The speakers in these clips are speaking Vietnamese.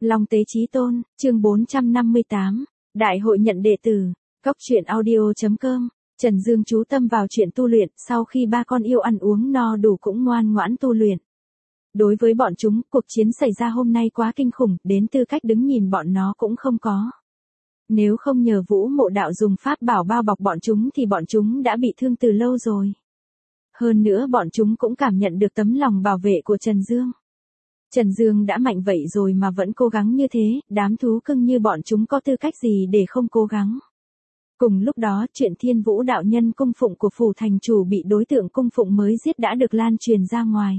Long Tế Chí Tôn, chương 458, Đại hội nhận đệ tử, Cốc truyện audio.com, Trần Dương chú tâm vào chuyện tu luyện, sau khi ba con yêu ăn uống no đủ cũng ngoan ngoãn tu luyện. Đối với bọn chúng, cuộc chiến xảy ra hôm nay quá kinh khủng, đến tư cách đứng nhìn bọn nó cũng không có. Nếu không nhờ Vũ Mộ Đạo dùng pháp bảo bao bọc bọn chúng thì bọn chúng đã bị thương từ lâu rồi. Hơn nữa bọn chúng cũng cảm nhận được tấm lòng bảo vệ của Trần Dương. Trần Dương đã mạnh vậy rồi mà vẫn cố gắng như thế, đám thú cưng như bọn chúng có tư cách gì để không cố gắng. Cùng lúc đó, chuyện Thiên Vũ đạo nhân cung phụng của phủ thành chủ bị đối tượng cung phụng mới giết đã được lan truyền ra ngoài.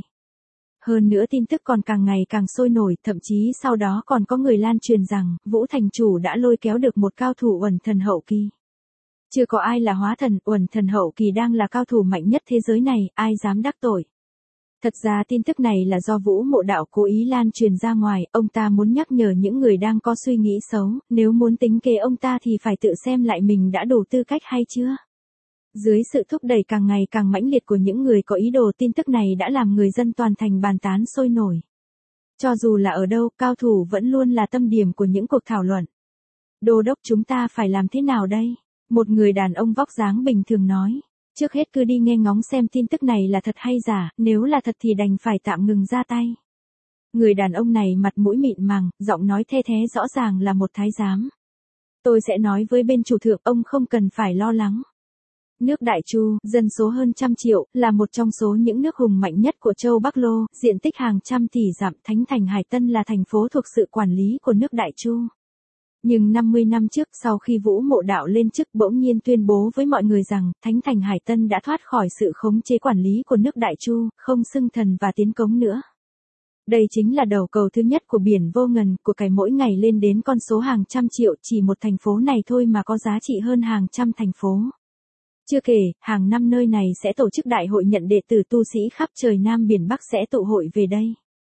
Hơn nữa tin tức còn càng ngày càng sôi nổi, thậm chí sau đó còn có người lan truyền rằng, Vũ thành chủ đã lôi kéo được một cao thủ Uẩn thần hậu kỳ. Chưa có ai là hóa thần, Uẩn thần hậu kỳ đang là cao thủ mạnh nhất thế giới này, ai dám đắc tội. Thật ra tin tức này là do Vũ Mộ Đạo cố ý lan truyền ra ngoài, ông ta muốn nhắc nhở những người đang có suy nghĩ xấu, nếu muốn tính kế ông ta thì phải tự xem lại mình đã đủ tư cách hay chưa. Dưới sự thúc đẩy càng ngày càng mãnh liệt của những người có ý đồ, tin tức này đã làm người dân toàn thành bàn tán sôi nổi. Cho dù là ở đâu, cao thủ vẫn luôn là tâm điểm của những cuộc thảo luận. Đô đốc, chúng ta phải làm thế nào đây? Một người đàn ông vóc dáng bình thường nói. Trước hết cứ đi nghe ngóng xem tin tức này là thật hay giả, nếu là thật thì đành phải tạm ngừng ra tay. Người đàn ông này mặt mũi mịn màng, giọng nói the thé rõ ràng là một thái giám. Tôi sẽ nói với bên chủ thượng, ông không cần phải lo lắng. Nước Đại Chu, dân số hơn 100 triệu, là một trong số những nước hùng mạnh nhất của châu Bắc Lô, diện tích hàng trăm tỷ dặm, Thánh thành Hải Tân là thành phố thuộc sự quản lý của nước Đại Chu. Nhưng 50 năm trước, sau khi Vũ Mộ Đạo lên chức, bỗng nhiên tuyên bố với mọi người rằng, Thánh thành Hải Tân đã thoát khỏi sự khống chế quản lý của nước Đại Chu, không xưng thần và tiến cống nữa. Đây chính là đầu cầu thứ nhất của biển vô ngần, của cải mỗi ngày lên đến con số hàng trăm triệu, chỉ một thành phố này thôi mà có giá trị hơn hàng trăm thành phố. Chưa kể, hàng năm nơi này sẽ tổ chức đại hội nhận đệ tử, tu sĩ khắp trời Nam Biển Bắc sẽ tụ hội về đây.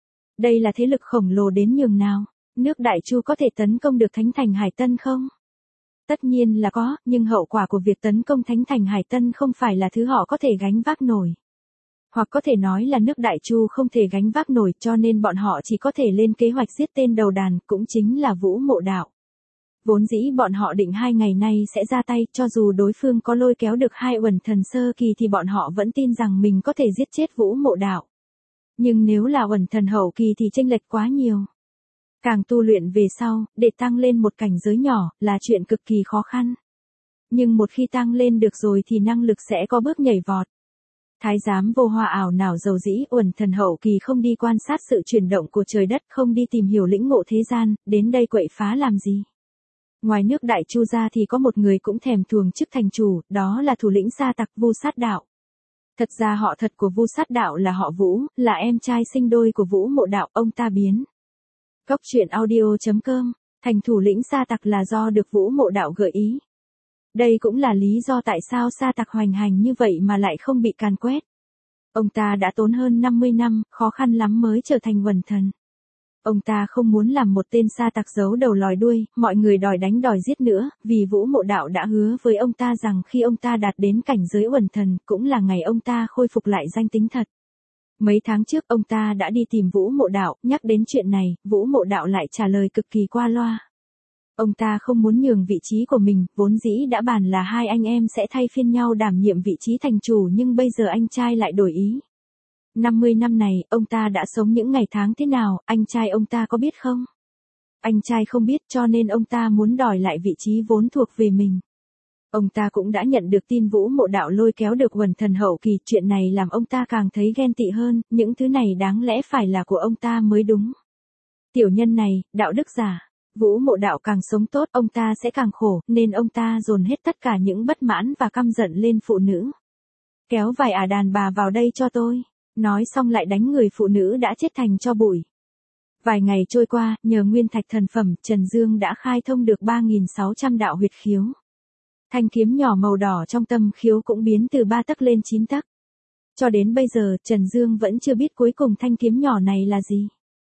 Đây là thế lực khổng lồ đến nhường nào. Nước Đại Chu có thể tấn công được Thánh thành Hải Tân không? Tất nhiên là có, nhưng hậu quả của việc tấn công Thánh thành Hải Tân không phải là thứ họ có thể gánh vác nổi. Hoặc có thể nói là nước Đại Chu không thể gánh vác nổi, cho nên bọn họ chỉ có thể lên kế hoạch giết tên đầu đàn, cũng chính là Vũ Mộ Đạo. Vốn dĩ bọn họ định 2 ngày nay sẽ ra tay, cho dù đối phương có lôi kéo được 2 Uẩn thần sơ kỳ thì bọn họ vẫn tin rằng mình có thể giết chết Vũ Mộ Đạo. Nhưng nếu là Uẩn thần hậu kỳ thì chênh lệch quá nhiều. Càng tu luyện về sau, để tăng lên một cảnh giới nhỏ, là chuyện cực kỳ khó khăn. Nhưng một khi tăng lên được rồi thì năng lực sẽ có bước nhảy vọt. Thái giám vô hoa ảo nào dầu dĩ, Uẩn thần hậu kỳ không đi quan sát sự chuyển động của trời đất, không đi tìm hiểu lĩnh ngộ thế gian, đến đây quậy phá làm gì? Ngoài nước Đại Chu ra thì có một người cũng thèm thuồng chức thành chủ, đó là thủ lĩnh sa tặc Vu Sát Đạo. Thật ra họ thật của Vu Sát Đạo là họ Vũ, là em trai sinh đôi của Vũ Mộ Đạo, ông ta biến. Cốc truyện audio.com, thành thủ lĩnh sa tặc là do được Vũ Mộ Đạo gợi ý. Đây cũng là lý do tại sao sa tặc hoành hành như vậy mà lại không bị càn quét. Ông ta đã tốn hơn 50 năm, khó khăn lắm mới trở thành Uẩn thần. Ông ta không muốn làm một tên sa tặc giấu đầu lòi đuôi, mọi người đòi đánh đòi giết nữa, vì Vũ Mộ Đạo đã hứa với ông ta rằng khi ông ta đạt đến cảnh giới Uẩn thần, cũng là ngày ông ta khôi phục lại danh tính thật. Mấy tháng trước ông ta đã đi tìm Vũ Mộ Đạo, nhắc đến chuyện này, Vũ Mộ Đạo lại trả lời cực kỳ qua loa. Ông ta không muốn nhường vị trí của mình, vốn dĩ đã bàn là 2 anh em sẽ thay phiên nhau đảm nhiệm vị trí thành chủ, nhưng bây giờ anh trai lại đổi ý. 50 năm này, ông ta đã sống những ngày tháng thế nào, anh trai ông ta có biết không? Anh trai không biết, cho nên ông ta muốn đòi lại vị trí vốn thuộc về mình. Ông ta cũng đã nhận được tin Vũ Mộ Đạo lôi kéo được Uẩn thần hậu kỳ, chuyện này làm ông ta càng thấy ghen tị hơn, những thứ này đáng lẽ phải là của ông ta mới đúng. Tiểu nhân này, đạo đức giả, Vũ Mộ Đạo càng sống tốt, ông ta sẽ càng khổ, nên ông ta dồn hết tất cả những bất mãn và căm giận lên phụ nữ. Kéo vài đàn bà vào đây cho tôi. Nói xong lại đánh người phụ nữ đã chết thành tro bụi. Vài ngày trôi qua, nhờ nguyên thạch thần phẩm, Trần Dương đã khai thông được 3.600 đạo huyệt khiếu. Thanh kiếm nhỏ màu đỏ trong tâm khiếu cũng biến từ 3 tấc lên 9 tấc. Cho đến bây giờ, Trần Dương vẫn chưa biết cuối cùng thanh kiếm nhỏ này là gì.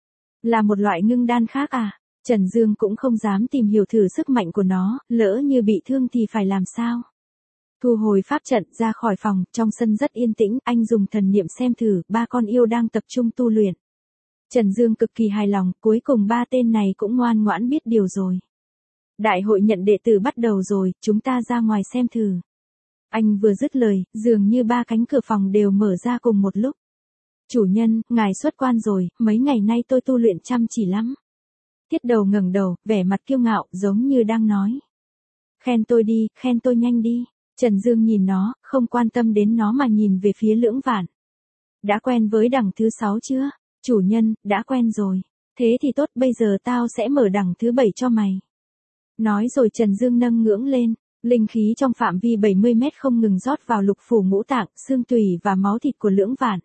Là một loại ngưng đan khác à? Trần Dương cũng không dám tìm hiểu thử sức mạnh của nó, lỡ như bị thương thì phải làm sao? Thu hồi pháp trận ra khỏi phòng, trong sân rất yên tĩnh, anh dùng thần niệm xem thử, 3 con yêu đang tập trung tu luyện. Trần Dương cực kỳ hài lòng, cuối cùng ba tên này cũng ngoan ngoãn biết điều rồi. Đại hội nhận đệ tử bắt đầu rồi, chúng ta ra ngoài xem thử. Anh vừa dứt lời, dường như ba cánh cửa phòng đều mở ra cùng một lúc. Chủ nhân, ngài xuất quan rồi, mấy ngày nay tôi tu luyện chăm chỉ lắm. Tiết Đầu ngẩng đầu, vẻ mặt kiêu ngạo, giống như đang nói. Khen tôi đi, khen tôi nhanh đi. Trần Dương nhìn nó, không quan tâm đến nó mà nhìn về phía Lưỡng Vạn. Đã quen với đẳng thứ 6 chưa? Chủ nhân, đã quen rồi. Thế thì tốt, bây giờ tao sẽ mở đẳng thứ 7 cho mày. Nói rồi Trần Dương nâng ngưỡng lên. Linh khí trong phạm vi 70 mét không ngừng rót vào lục phủ ngũ tạng, xương tủy và máu thịt của Lưỡng Vạn.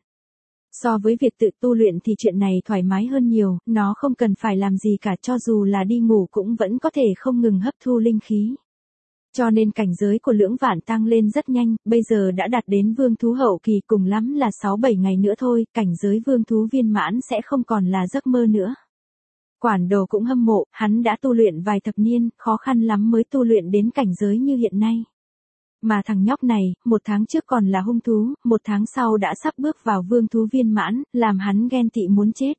So với việc tự tu luyện thì chuyện này thoải mái hơn nhiều, nó không cần phải làm gì cả, cho dù là đi ngủ cũng vẫn có thể không ngừng hấp thu linh khí. Cho nên cảnh giới của Lưỡng Vạn tăng lên rất nhanh, bây giờ đã đạt đến vương thú hậu kỳ, cùng lắm là 6-7 ngày nữa thôi, cảnh giới vương thú viên mãn sẽ không còn là giấc mơ nữa. Quản đồ cũng hâm mộ, hắn đã tu luyện vài thập niên, khó khăn lắm mới tu luyện đến cảnh giới như hiện nay. Mà thằng nhóc này, 1 tháng trước còn là hung thú, 1 tháng sau đã sắp bước vào vương thú viên mãn, làm hắn ghen tị muốn chết.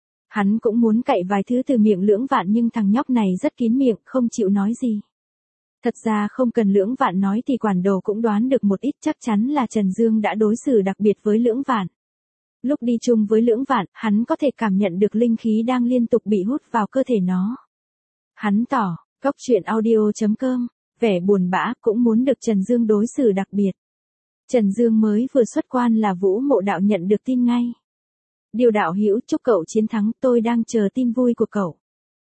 Hắn cũng muốn cậy vài thứ từ miệng Lưỡng Vạn nhưng thằng nhóc này rất kín miệng, không chịu nói gì. Thật ra không cần Lưỡng Vạn nói thì quản đồ cũng đoán được một ít, chắc chắn là Trần Dương đã đối xử đặc biệt với Lưỡng Vạn. Lúc đi chung với Lưỡng Vạn, hắn có thể cảm nhận được linh khí đang liên tục bị hút vào cơ thể nó. Hắn tỏ, Goctruyện.audio.com, vẻ buồn bã cũng muốn được Trần Dương đối xử đặc biệt. Trần Dương mới vừa xuất quan là Vũ Mộ Đạo nhận được tin ngay. Điều đạo hữu, chúc cậu chiến thắng, tôi đang chờ tin vui của cậu.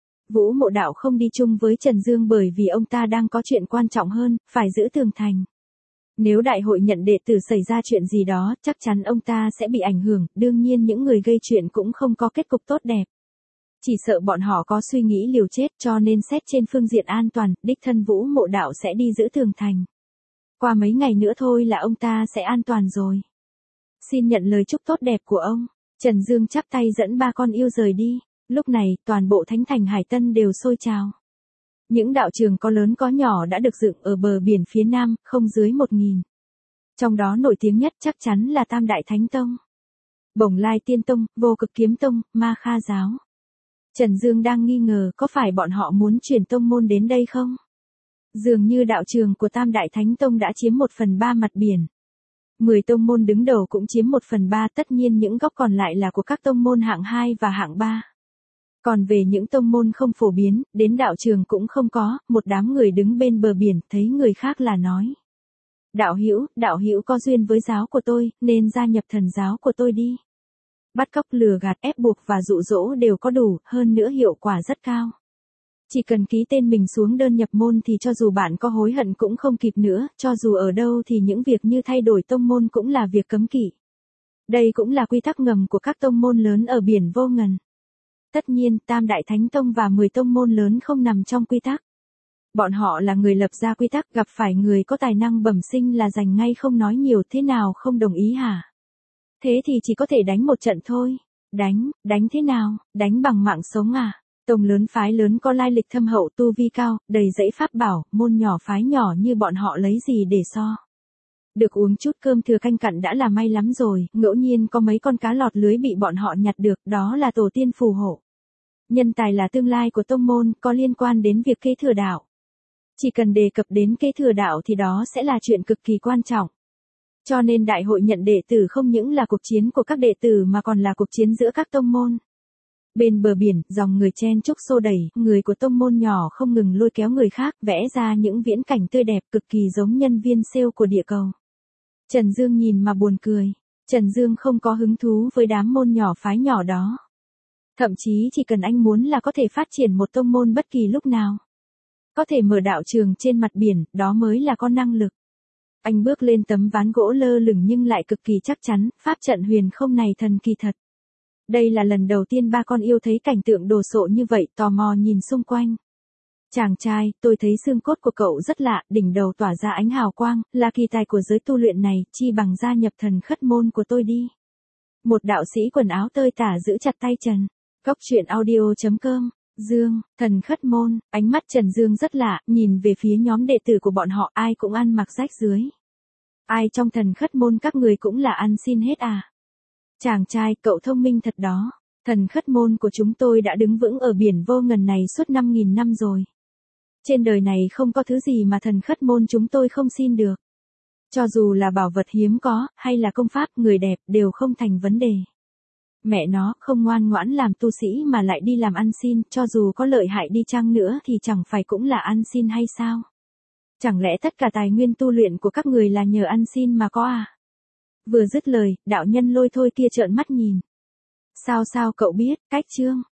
Vũ Mộ Đạo không đi chung với Trần Dương bởi vì ông ta đang có chuyện quan trọng hơn, phải giữ tường thành. Nếu đại hội nhận đệ tử xảy ra chuyện gì đó, chắc chắn ông ta sẽ bị ảnh hưởng, đương nhiên những người gây chuyện cũng không có kết cục tốt đẹp. Chỉ sợ bọn họ có suy nghĩ liều chết, cho nên xét trên phương diện an toàn, đích thân Vũ Mộ Đạo sẽ đi giữ tường thành. Qua mấy ngày nữa thôi là ông ta sẽ an toàn rồi. Xin nhận lời chúc tốt đẹp của ông. Trần Dương chắp tay dẫn ba con yêu rời đi. Lúc này, toàn bộ Thánh Thành Hải Tân đều sôi trào. Những đạo trường có lớn có nhỏ đã được dựng ở bờ biển phía nam, không dưới 1000. Trong đó nổi tiếng nhất chắc chắn là Tam Đại Thánh Tông, Bồng Lai Tiên Tông, Vô Cực Kiếm Tông, Ma Kha Giáo. Trần Dương đang nghi ngờ có phải bọn họ muốn chuyển tông môn đến đây không? Dường như đạo trường của Tam Đại Thánh Tông đã chiếm 1/3 mặt biển. 10 tông môn đứng đầu cũng chiếm 1/3, tất nhiên những góc còn lại là của các tông môn hạng 2 và hạng 3. Còn về những tông môn không phổ biến, đến đạo trường cũng không có, một đám người đứng bên bờ biển, thấy người khác là nói. Đạo hữu có duyên với giáo của tôi, nên gia nhập thần giáo của tôi đi. Bắt cóc, lừa gạt, ép buộc và dụ dỗ đều có đủ, hơn nữa hiệu quả rất cao. Chỉ cần ký tên mình xuống đơn nhập môn thì cho dù bạn có hối hận cũng không kịp nữa, cho dù ở đâu thì những việc như thay đổi tông môn cũng là việc cấm kỵ. Đây cũng là quy tắc ngầm của các tông môn lớn ở biển vô ngần. Tất nhiên, Tam Đại Thánh Tông và 10 tông môn lớn không nằm trong quy tắc. Bọn họ là người lập ra quy tắc, gặp phải người có tài năng bẩm sinh là giành ngay không nói nhiều, thế nào không đồng ý hả? Thế thì chỉ có thể đánh một trận thôi. Đánh thế nào? Đánh bằng mạng sống à? Tông lớn phái lớn có lai lịch thâm hậu, tu vi cao, đầy dẫy pháp bảo, môn nhỏ phái nhỏ như bọn họ lấy gì để so? Được uống chút cơm thừa canh cặn đã là may lắm rồi, ngẫu nhiên có mấy con cá lọt lưới bị bọn họ nhặt được, đó là tổ tiên phù hộ. Nhân tài là tương lai của tông môn, có liên quan đến việc kế thừa đạo. Chỉ cần đề cập đến kế thừa đạo thì đó sẽ là chuyện cực kỳ quan trọng. Cho nên đại hội nhận đệ tử không những là cuộc chiến của các đệ tử mà còn là cuộc chiến giữa các tông môn. Bên bờ biển, dòng người chen chúc xô đẩy, người của tông môn nhỏ không ngừng lôi kéo người khác, vẽ ra những viễn cảnh tươi đẹp cực kỳ giống nhân viên sale của địa cầu. Trần Dương nhìn mà buồn cười. Trần Dương không có hứng thú với đám môn nhỏ phái nhỏ đó. Thậm chí chỉ cần anh muốn là có thể phát triển một tông môn bất kỳ lúc nào. Có thể mở đạo trường trên mặt biển, đó mới là có năng lực. Anh bước lên tấm ván gỗ lơ lửng nhưng lại cực kỳ chắc chắn, pháp trận huyền không này thần kỳ thật. Đây là lần đầu tiên ba con yêu thấy cảnh tượng đồ sộ như vậy, tò mò nhìn xung quanh. Chàng trai, tôi thấy xương cốt của cậu rất lạ, đỉnh đầu tỏa ra ánh hào quang, là kỳ tài của giới tu luyện này, chi bằng gia nhập thần khất môn của tôi đi. Một đạo sĩ quần áo tơi tả giữ chặt tay Trần. Goctruyện.audio.com, Dương, thần khất môn, ánh mắt Trần Dương rất lạ, nhìn về phía nhóm đệ tử của bọn họ, ai cũng ăn mặc rách rưới. Ai trong thần khất môn các người cũng là ăn xin hết à? Chàng trai, cậu thông minh thật đó. Thần khất môn của chúng tôi đã đứng vững ở biển vô ngần này suốt 5.000 năm rồi. Trên đời này không có thứ gì mà thần khất môn chúng tôi không xin được. Cho dù là bảo vật hiếm có, hay là công pháp, người đẹp, đều không thành vấn đề. Mẹ nó, không ngoan ngoãn làm tu sĩ mà lại đi làm ăn xin, cho dù có lợi hại đi chăng nữa thì chẳng phải cũng là ăn xin hay sao? Chẳng lẽ tất cả tài nguyên tu luyện của các người là nhờ ăn xin mà có à? Vừa dứt lời, đạo nhân Lôi Thôi kia trợn mắt nhìn. Sao cậu biết, cách chương?